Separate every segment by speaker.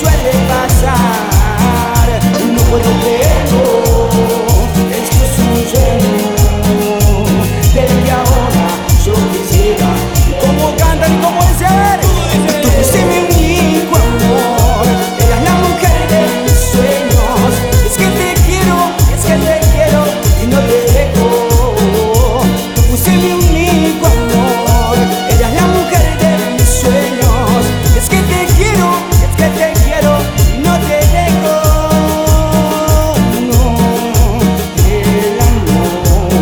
Speaker 1: suele pasar. No puedo creerlo, esto es un sueño del que ahora yo quisiera. Y cómo cantan y cómo dicen. Tú fuiste mi único amor, eras la mujer de mis sueños. Es que te quiero y no te dejo. Tú fuiste mi único amor, eras la mujer de mis sueños. Es que te quiero y no te dejo. No, el amor.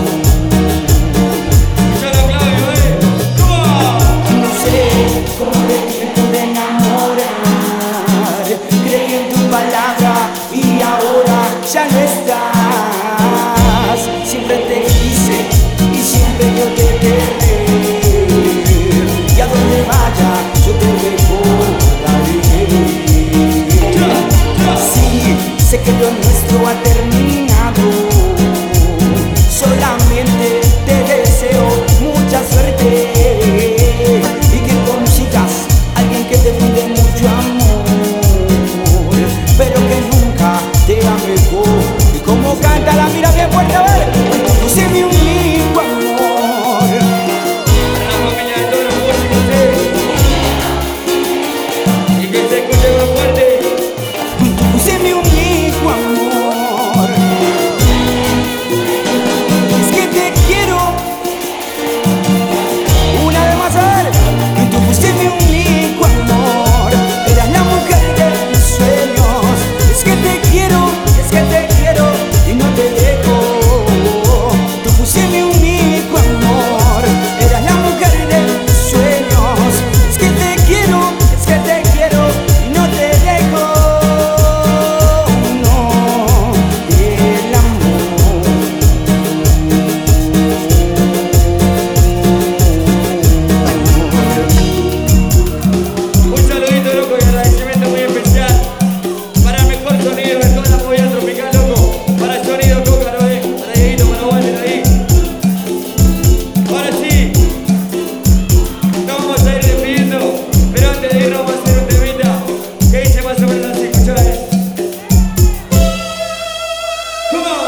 Speaker 2: Ya la clave, ¿cómo?
Speaker 1: No sé cómo te pude enamorar. Creí en tu palabra y ahora ya no estás. Siempre te quise y siempre yo te querré. Y a donde vaya yo te recordaré. Sí, sé que lo nuestro ha terminado. Solamente te deseo mucha suerte y que consigas alguien que te brinde mucho amor, pero que nunca te ame mejor. Y como canta la mira bien fuerte, a ver. Tú sé mi único amor.
Speaker 2: Para la familia de todos los músicos, y que se escuche más fuerte.
Speaker 1: Tú sé mi único amor. Es que te quiero. Una vez más, a ver. Tú fuiste mi único amor, eras la mujer de mis sueños. Es que te quiero y no te dejo. Tú fuiste mi único amor, eras la mujer de mis sueños. Es que te quiero y no te dejo. No, el amor.
Speaker 2: Un saludito, loco, y agradecimiento muy especial para el mejor sonido de toda la movida tropical, loco. Para el sonido Cócaro, para Dieguito, para Walter ahí. Ahora sí, nos vamos a ir despidiendo, pero antes de irnos vamos a hacer un temita que dice más o menos así, escuchá. Come on.